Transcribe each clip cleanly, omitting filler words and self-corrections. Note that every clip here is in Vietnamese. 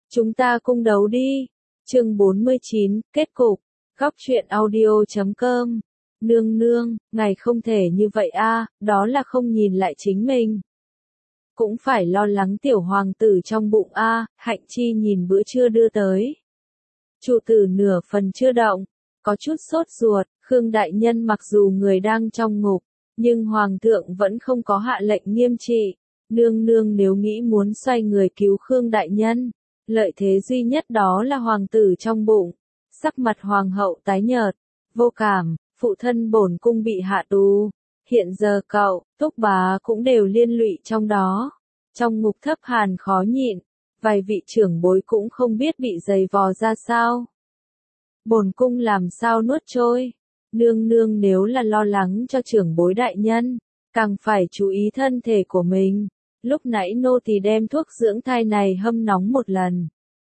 Chúng ta cung đấu đi. Chương 49, kết cục. Góc truyện audio.com. Nương nương, ngài không thể như vậy a, đó là không nhìn lại chính mình. Cũng phải lo lắng tiểu hoàng tử trong bụng a. Hạnh Chi nhìn bữa trưa đưa tới. Chủ tử nửa phần chưa động, có chút sốt ruột. Khương đại nhân mặc dù người đang trong ngục, nhưng hoàng thượng vẫn không có hạ lệnh nghiêm trị. Nương nương nếu nghĩ muốn xoay người cứu Khương đại nhân, lợi thế duy nhất đó là hoàng tử trong bụng. Sắc mặt hoàng hậu tái nhợt, vô cảm, phụ thân bổn cung bị hạ tù. Hiện giờ cậu, Túc bá cũng đều liên lụy trong đó. Trong ngục thấp hàn khó nhịn, vài vị trưởng bối cũng không biết bị giày vò ra sao. Bổn cung làm sao nuốt trôi. Nương nương nếu là lo lắng cho trưởng bối đại nhân, càng phải chú ý thân thể của mình. Lúc nãy nô tỳ đem thuốc dưỡng thai này hâm nóng một lần.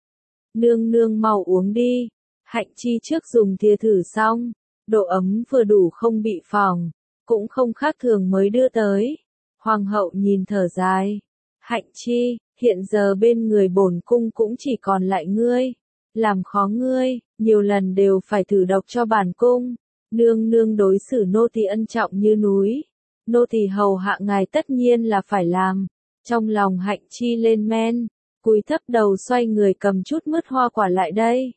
Nương nương mau uống đi. Hạnh Chi trước dùng thìa thử xong, độ ấm vừa đủ không bị phỏng, cũng không khác thường mới đưa tới. Hoàng hậu nhìn thở dài. Hạnh Chi, hiện giờ bên người bổn cung cũng chỉ còn lại ngươi. Làm khó ngươi, nhiều lần đều phải thử độc cho bản cung. Nương nương đối xử nô tỳ ân trọng như núi. Nô tỳ hầu hạ ngài tất nhiên là phải làm. Trong lòng Hạnh Chi lên men, cúi thấp đầu xoay người cầm chút mứt hoa quả lại đây.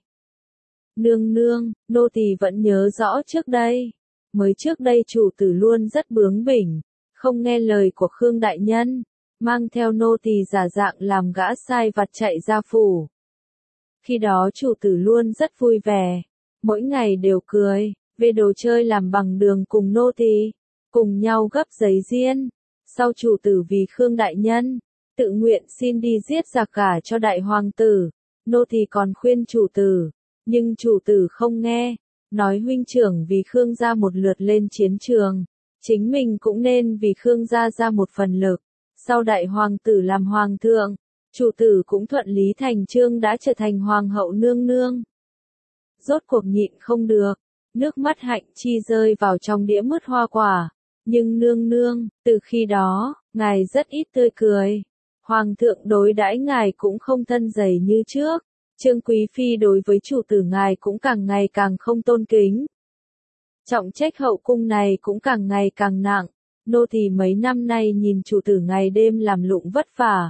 Nương nương, nô tỳ vẫn nhớ rõ trước đây. Mới trước đây chủ tử luôn rất bướng bỉnh, không nghe lời của Khương đại nhân, mang theo nô tỳ giả dạng làm gã sai vặt chạy ra phủ. Khi đó chủ tử luôn rất vui vẻ, mỗi ngày đều cười, về đồ chơi làm bằng đường cùng nô tỳ, cùng nhau gấp giấy diên. Sau chủ tử vì Khương đại nhân, tự nguyện xin đi giết giặc cả cho đại hoàng tử, nô tỳ còn khuyên chủ tử, nhưng chủ tử không nghe, nói huynh trưởng vì Khương gia một lượt lên chiến trường, chính mình cũng nên vì Khương gia ra một phần lực. Sau đại hoàng tử làm hoàng thượng, chủ tử cũng thuận lý thành chương đã trở thành hoàng hậu nương nương. Rốt cuộc nhịn không được, nước mắt Hạnh Chi rơi vào trong đĩa mứt hoa quả. Nhưng nương nương, từ khi đó, ngài rất ít tươi cười. Hoàng thượng đối đãi ngài cũng không thân dày như trước. Trương Quý Phi đối với chủ tử ngài cũng càng ngày càng không tôn kính. Trọng trách hậu cung này cũng càng ngày càng nặng. Nô tỳ mấy năm nay nhìn chủ tử ngày đêm làm lụng vất vả.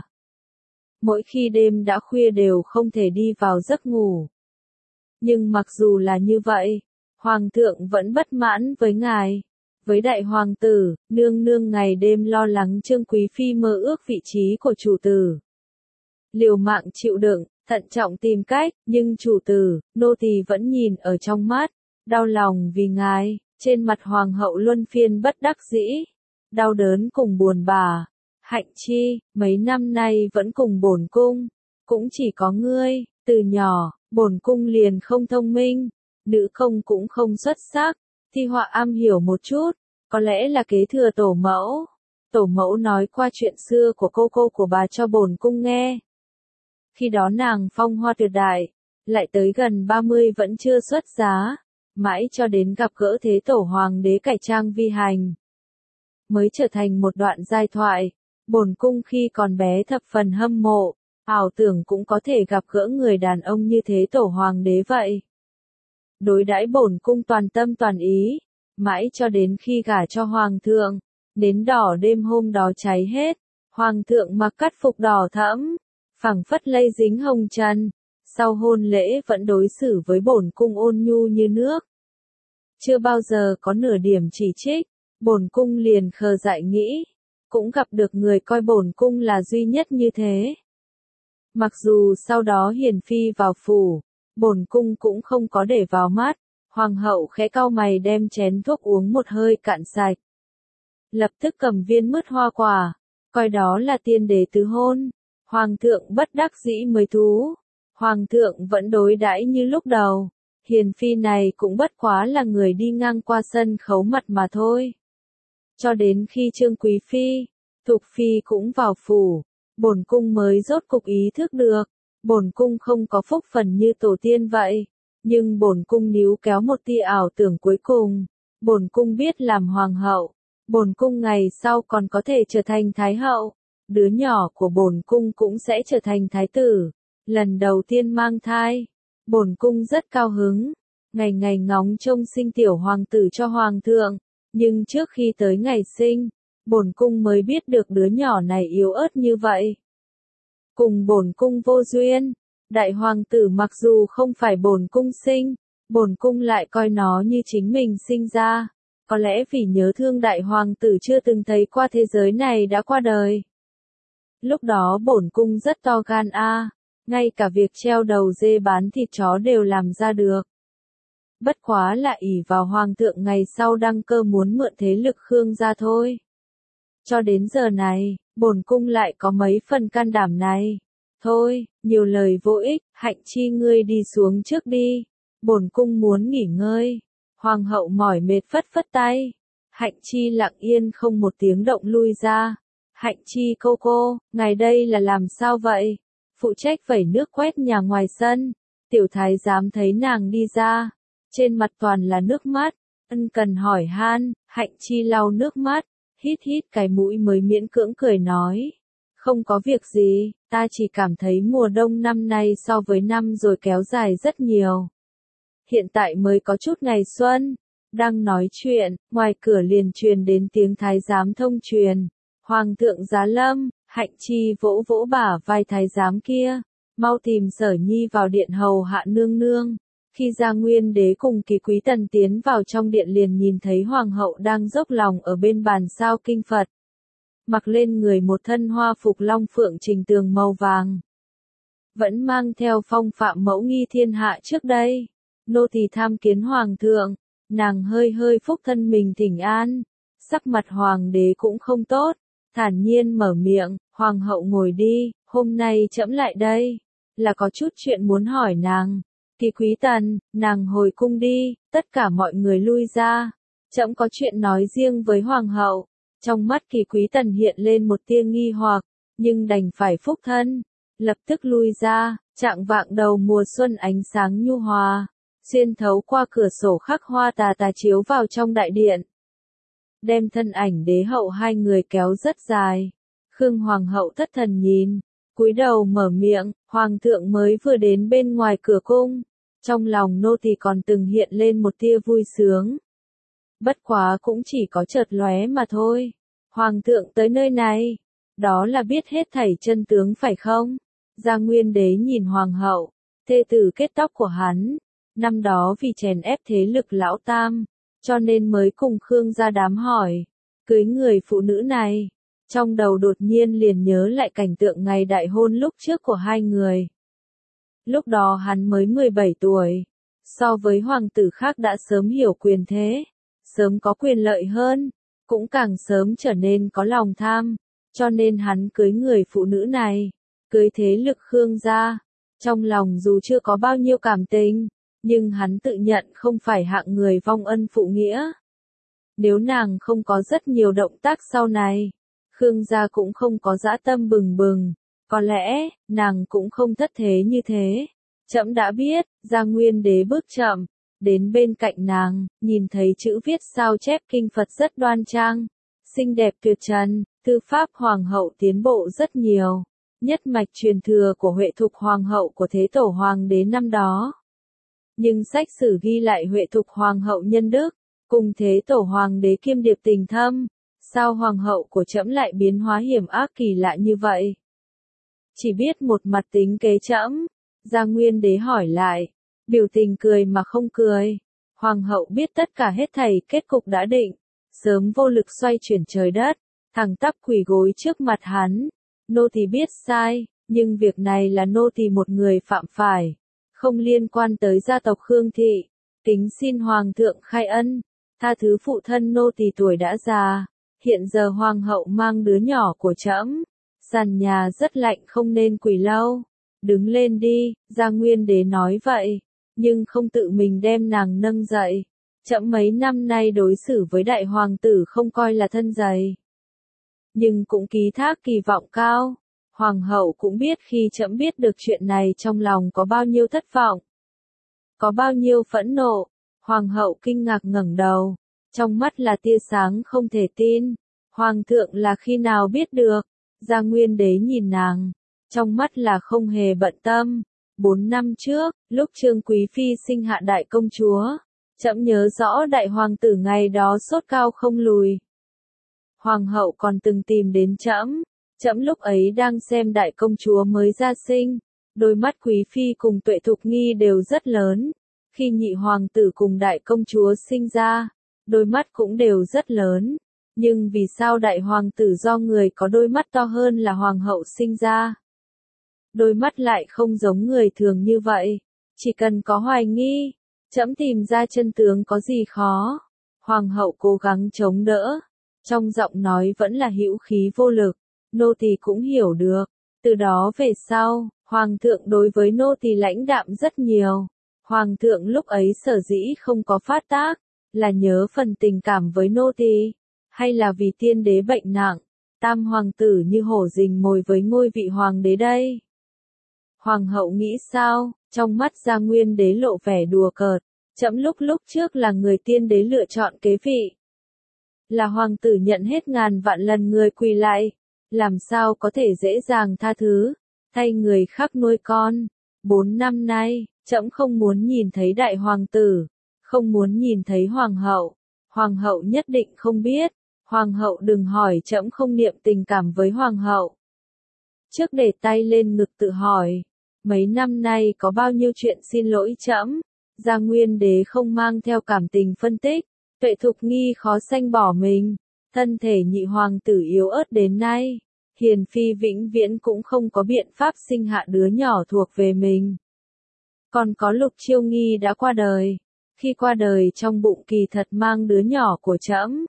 Mỗi khi đêm đã khuya đều không thể đi vào giấc ngủ. Nhưng mặc dù là như vậy, Hoàng thượng vẫn bất mãn với ngài. Với đại hoàng tử, nương nương ngày đêm lo lắng Trương Quý Phi mơ ước vị trí của chủ tử. Liều mạng chịu đựng, thận trọng tìm cách, nhưng chủ tử, nô tỳ vẫn nhìn ở trong mắt, đau lòng vì ngài. Trên mặt hoàng hậu luân phiên bất đắc dĩ, đau đớn cùng buồn bã. Hạnh Chi, mấy năm nay vẫn cùng bổn cung, cũng chỉ có ngươi. Từ nhỏ, bổn cung liền không thông minh, nữ công cũng không xuất sắc. Thi họa am hiểu một chút, có lẽ là kế thừa tổ mẫu. Tổ mẫu nói qua chuyện xưa của cô của bà cho bổn cung nghe. Khi đó nàng phong hoa tuyệt đại, lại tới gần 30 vẫn chưa xuất giá, mãi cho đến gặp gỡ thế tổ hoàng đế cải trang vi hành. Mới trở thành một đoạn giai thoại, bổn cung khi còn bé thập phần hâm mộ, ảo tưởng cũng có thể gặp gỡ người đàn ông như thế tổ hoàng đế vậy. Đối đãi bổn cung toàn tâm toàn ý, mãi cho đến khi gả cho hoàng thượng, nến đỏ đêm hôm đó cháy hết, hoàng thượng mặc cắt phục đỏ thẫm, phẳng phất lây dính hồng trần, sau hôn lễ vẫn đối xử với bổn cung ôn nhu như nước. Chưa bao giờ có nửa điểm chỉ trích, bổn cung liền khờ dại nghĩ, cũng gặp được người coi bổn cung là duy nhất như thế. Mặc dù sau đó hiền phi vào phủ, bổn cung cũng không có để vào mắt. Hoàng hậu khẽ cau mày đem chén thuốc uống một hơi cạn sạch. Lập tức cầm viên mứt hoa quả, coi đó là tiên đế tứ hôn. Hoàng thượng bất đắc dĩ mới thú. Hoàng thượng vẫn đối đãi như lúc đầu. Hiền phi này cũng bất quá là người đi ngang qua sân khấu mặt mà thôi. Cho đến khi Trương Quý Phi, Thục Phi cũng vào phủ, bổn cung mới rốt cục ý thức được. Bổn cung không có phúc phần như tổ tiên vậy. Nhưng bổn cung níu kéo một tia ảo tưởng cuối cùng, bổn cung biết làm hoàng hậu, bổn cung ngày sau còn có thể trở thành thái hậu, đứa nhỏ của bổn cung cũng sẽ trở thành thái tử, lần đầu tiên mang thai, bổn cung rất cao hứng, ngày ngày ngóng trông sinh tiểu hoàng tử cho hoàng thượng, nhưng trước khi tới ngày sinh, bổn cung mới biết được đứa nhỏ này yếu ớt như vậy. Cùng bổn cung vô duyên, đại hoàng tử mặc dù không phải bổn cung sinh, bổn cung lại coi nó như chính mình sinh ra, có lẽ vì nhớ thương đại hoàng tử chưa từng thấy qua thế giới này đã qua đời. Lúc đó bổn cung rất to gan ngay cả việc treo đầu dê bán thịt chó đều làm ra được. Bất quá là ỷ vào hoàng thượng ngày sau đăng cơ muốn mượn thế lực Khương gia thôi. Cho đến giờ này, bổn cung lại có mấy phần can đảm này. Thôi, nhiều lời vô ích, Hạnh Chi ngươi đi xuống trước đi. Bổn cung muốn nghỉ ngơi. Hoàng hậu mỏi mệt phất phất tay. Hạnh Chi lặng yên không một tiếng động lui ra. Hạnh Chi cô, ngài đây là làm sao vậy? Phụ trách vẩy nước quét nhà ngoài sân. Tiểu thái giám thấy nàng đi ra. Trên mặt toàn là nước mắt. Ân cần hỏi han, Hạnh Chi lau nước mắt. Hít cái mũi mới miễn cưỡng cười nói. Không có việc gì, ta chỉ cảm thấy mùa đông năm nay so với năm rồi kéo dài rất nhiều. Hiện tại mới có chút ngày xuân. Đang nói chuyện, ngoài cửa liền truyền đến tiếng thái giám thông truyền. Hoàng thượng giá lâm, Hạnh Chi vỗ vỗ bả vai thái giám kia. Mau tìm Sở Nhi vào điện hầu hạ nương nương. Khi Gia Nguyên Đế cùng Kỳ Quý Tần tiến vào trong điện liền nhìn thấy Hoàng hậu đang dốc lòng ở bên bàn sao kinh Phật. Mặc lên người một thân hoa phục long phượng trình tường màu vàng. Vẫn mang theo phong phạm mẫu nghi thiên hạ trước đây. Nô tỳ tham kiến Hoàng thượng, nàng hơi phúc thân mình thỉnh an. Sắc mặt Hoàng đế cũng không tốt, thản nhiên mở miệng, Hoàng hậu ngồi đi, hôm nay trẫm lại đây, là có chút chuyện muốn hỏi nàng. Kỳ Quý Tần, nàng hồi cung đi, tất cả mọi người lui ra. Trẫm có chuyện nói riêng với Hoàng hậu. Trong mắt Kỳ Quý Tần hiện lên một tia nghi hoặc, nhưng đành phải phúc thân. Lập tức lui ra, trạng vạng đầu mùa xuân ánh sáng nhu hòa, xuyên thấu qua cửa sổ khắc hoa tà chiếu vào trong đại điện. Đem thân ảnh đế hậu hai người kéo rất dài. Khương Hoàng hậu thất thần nhìn, cúi đầu mở miệng, Hoàng thượng mới vừa đến bên ngoài cửa cung. Trong lòng nô tỳ còn từng hiện lên một tia vui sướng. Bất quá cũng chỉ có chợt lóe mà thôi. Hoàng thượng tới nơi này, đó là biết hết thảy chân tướng phải không? Gia Nguyên Đế nhìn Hoàng hậu, thê tử kết tóc của hắn. Năm đó vì chèn ép thế lực lão tam, cho nên mới cùng Khương gia đám hỏi, cưới người phụ nữ này. Trong đầu đột nhiên liền nhớ lại cảnh tượng ngày đại hôn lúc trước của hai người. Lúc đó hắn mới 17 tuổi, so với hoàng tử khác đã sớm hiểu quyền thế, sớm có quyền lợi hơn, cũng càng sớm trở nên có lòng tham, cho nên hắn cưới người phụ nữ này, cưới thế lực Khương gia. Trong lòng dù chưa có bao nhiêu cảm tình, nhưng hắn tự nhận không phải hạng người vong ân phụ nghĩa. Nếu nàng không có rất nhiều động tác sau này, Khương gia cũng không có dã tâm bừng bừng, có lẽ, nàng cũng không thất thế như thế. Trẫm đã biết, Gia Nguyên Đế bước chậm, đến bên cạnh nàng, nhìn thấy chữ viết sao chép kinh Phật rất đoan trang, xinh đẹp tuyệt trần, thư pháp Hoàng hậu tiến bộ rất nhiều, nhất mạch truyền thừa của Huệ Thục Hoàng hậu của Thế Tổ Hoàng đế năm đó. Nhưng sách sử ghi lại Huệ Thục Hoàng hậu nhân đức, cùng Thế Tổ Hoàng đế kiêm điệp tình thâm, sao Hoàng hậu của trẫm lại biến hóa hiểm ác kỳ lạ như vậy? Chỉ biết một mặt tính kế trẫm. Gia Nguyên Đế hỏi lại, biểu tình cười mà không cười. Hoàng hậu biết tất cả hết thảy kết cục đã định, sớm vô lực xoay chuyển trời đất, thẳng tắp quỳ gối trước mặt hắn. Nô tỳ biết sai, nhưng việc này là nô tỳ một người phạm phải, không liên quan tới gia tộc Khương thị. Kính xin Hoàng thượng khai ân, tha thứ phụ thân nô tỳ tuổi đã già. Hiện giờ Hoàng hậu mang đứa nhỏ của trẫm, sàn nhà rất lạnh không nên quỳ lâu. Đứng lên đi, Gia Nguyên Đế nói vậy, nhưng không tự mình đem nàng nâng dậy. Trẫm mấy năm nay đối xử với đại hoàng tử không coi là thân dày, nhưng cũng ký thác kỳ vọng cao. Hoàng hậu cũng biết khi trẫm biết được chuyện này trong lòng có bao nhiêu thất vọng, có bao nhiêu phẫn nộ. Hoàng hậu kinh ngạc ngẩng đầu, trong mắt là tia sáng không thể tin. Hoàng thượng là khi nào biết được? Gia Nguyên Đế nhìn nàng, trong mắt là không hề bận tâm. 4 năm trước, lúc Trương Quý Phi sinh hạ đại công chúa, trẫm nhớ rõ đại hoàng tử ngày đó sốt cao không lùi. Hoàng hậu còn từng tìm đến trẫm, trẫm lúc ấy đang xem đại công chúa mới ra sinh, đôi mắt Quý Phi cùng Tuệ Thục Nghi đều rất lớn. Khi nhị hoàng tử cùng đại công chúa sinh ra, đôi mắt cũng đều rất lớn. Nhưng vì sao đại hoàng tử do người có đôi mắt to hơn là hoàng hậu sinh ra? Đôi mắt lại không giống người thường như vậy. Chỉ cần có hoài nghi, trẫm tìm ra chân tướng có gì khó. Hoàng hậu cố gắng chống đỡ, trong giọng nói vẫn là hữu khí vô lực. Nô tỳ cũng hiểu được. Từ đó về sau, hoàng thượng đối với nô tỳ lãnh đạm rất nhiều. Hoàng thượng lúc ấy sở dĩ không có phát tác, là nhớ phần tình cảm với nô tỳ, hay là vì tiên đế bệnh nặng, tam hoàng tử như hổ rình mồi với ngôi vị hoàng đế đây? Hoàng hậu nghĩ sao? Trong mắt Gia Nguyên đế lộ vẻ đùa cợt. Trẫm lúc trước là người tiên đế lựa chọn kế vị. Là hoàng tử nhận hết ngàn vạn lần người quỳ lại. Làm sao có thể dễ dàng tha thứ, thay người khác nuôi con. 4 năm nay, trẫm không muốn nhìn thấy đại hoàng tử, không muốn nhìn thấy hoàng hậu. Hoàng hậu nhất định không biết. Hoàng hậu đừng hỏi trẫm không niệm tình cảm với hoàng hậu. Trước để tay lên ngực tự hỏi, mấy năm nay có bao nhiêu chuyện xin lỗi trẫm. Gia Nguyên đế không mang theo cảm tình phân tích. Tuệ Thục Nghi khó sanh bỏ mình. Thân thể nhị hoàng tử yếu ớt đến nay, hiền phi vĩnh viễn cũng không có biện pháp sinh hạ đứa nhỏ thuộc về mình. Còn có Lục Chiêu Nghi đã qua đời. Khi qua đời trong bụng kỳ thật mang đứa nhỏ của trẫm.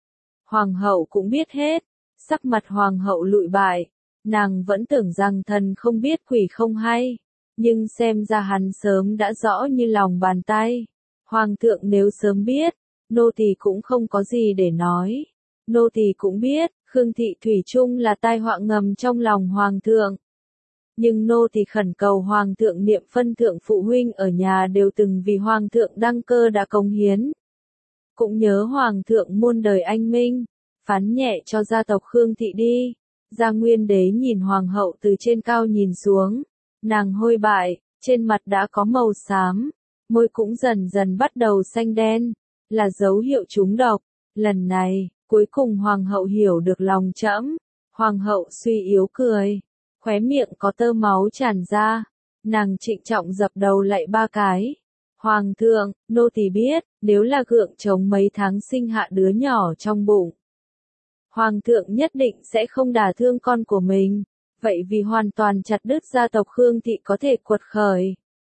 Hoàng hậu cũng biết hết. Sắc mặt hoàng hậu lụi bại. Nàng vẫn tưởng rằng thần không biết quỷ không hay. Nhưng xem ra hắn sớm đã rõ như lòng bàn tay. Hoàng thượng nếu sớm biết, nô tỳ cũng không có gì để nói. Nô tỳ cũng biết, Khương thị thủy chung là tai họa ngầm trong lòng hoàng thượng. Nhưng nô tỳ khẩn cầu hoàng thượng niệm phân thượng phụ huynh ở nhà đều từng vì hoàng thượng đăng cơ đã cống hiến. Cũng nhớ hoàng thượng muôn đời anh minh, phán nhẹ cho gia tộc Khương thị đi. Gia Nguyên đế nhìn hoàng hậu từ trên cao nhìn xuống, nàng hôi bại, trên mặt đã có màu xám, môi cũng dần dần bắt đầu xanh đen, là dấu hiệu trúng độc. Lần này, cuối cùng hoàng hậu hiểu được lòng trẫm. Hoàng hậu suy yếu cười, khóe miệng có tơ máu tràn ra, nàng trịnh trọng dập đầu lạy 3 cái. Hoàng thượng, nô tỳ biết, nếu là gượng chống mấy tháng sinh hạ đứa nhỏ trong bụng, hoàng thượng nhất định sẽ không đả thương con của mình, vậy vì hoàn toàn chặt đứt gia tộc Khương thị có thể quật khởi.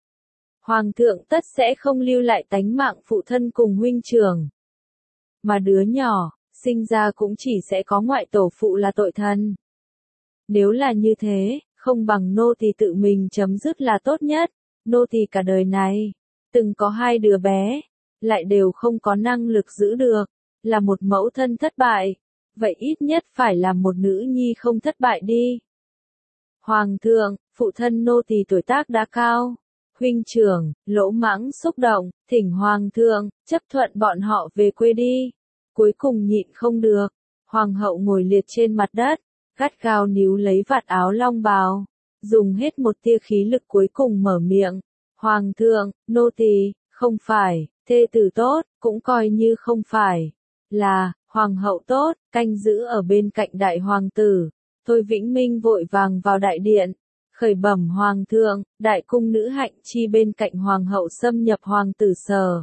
Hoàng thượng tất sẽ không lưu lại tánh mạng phụ thân cùng huynh trưởng. Mà đứa nhỏ, sinh ra cũng chỉ sẽ có ngoại tổ phụ là tội thần. Nếu là như thế, không bằng nô tỳ tự mình chấm dứt là tốt nhất. Nô tỳ cả đời này, từng có 2 đứa bé, lại đều không có năng lực giữ được, là một mẫu thân thất bại. Vậy ít nhất phải là một nữ nhi không thất bại đi. Hoàng thượng, phụ thân nô tỳ tuổi tác đã cao. Huynh trưởng, Lỗ Mãng xúc động, thỉnh hoàng thượng, chấp thuận bọn họ về quê đi. Cuối cùng nhịn không được. Hoàng hậu ngồi liệt trên mặt đất, gắt gao níu lấy vạt áo long bào, dùng hết một tia khí lực cuối cùng mở miệng. Hoàng thượng, nô tỳ, không phải, thê tử tốt, cũng coi như không phải, là, hoàng hậu tốt, canh giữ ở bên cạnh đại hoàng tử. Thôi Vĩnh Minh vội vàng vào đại điện, khởi bẩm hoàng thượng, đại cung nữ Hạnh Chi bên cạnh hoàng hậu xâm nhập hoàng tử sở.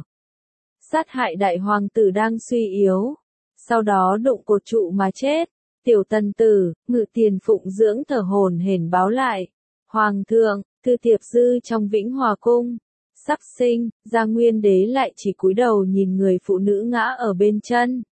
Sát hại đại hoàng tử đang suy yếu, sau đó đụng cột trụ mà chết. Tiểu tần tử, Ngự Tiền Phụng Dưỡng thở hổn hển báo lại. Hoàng thượng, Thư Tiệp Dư trong Vĩnh Hòa Cung, sắp sinh. Gia Nguyên đế lại chỉ cúi đầu nhìn người phụ nữ ngã ở bên chân.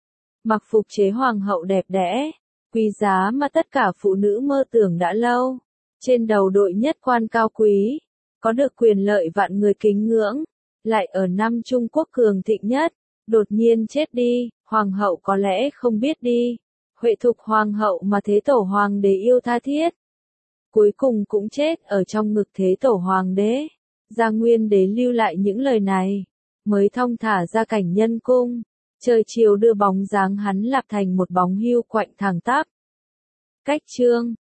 Mặc phục chế hoàng hậu đẹp đẽ, quý giá mà tất cả phụ nữ mơ tưởng đã lâu. Trên đầu đội nhất quan cao quý, có được quyền lợi vạn người kính ngưỡng, lại ở năm Trung Quốc cường thịnh nhất, đột nhiên chết đi. Hoàng hậu có lẽ không biết đi. Huệ Thục hoàng hậu mà Thế Tổ hoàng đế yêu tha thiết, cuối cùng cũng chết ở trong ngực Thế Tổ hoàng đế. Gia Nguyên đế lưu lại những lời này, mới thong thả ra cảnh nhân cung. Trời chiều đưa bóng dáng hắn lạp thành một bóng hưu quạnh thẳng tắp. Cách chương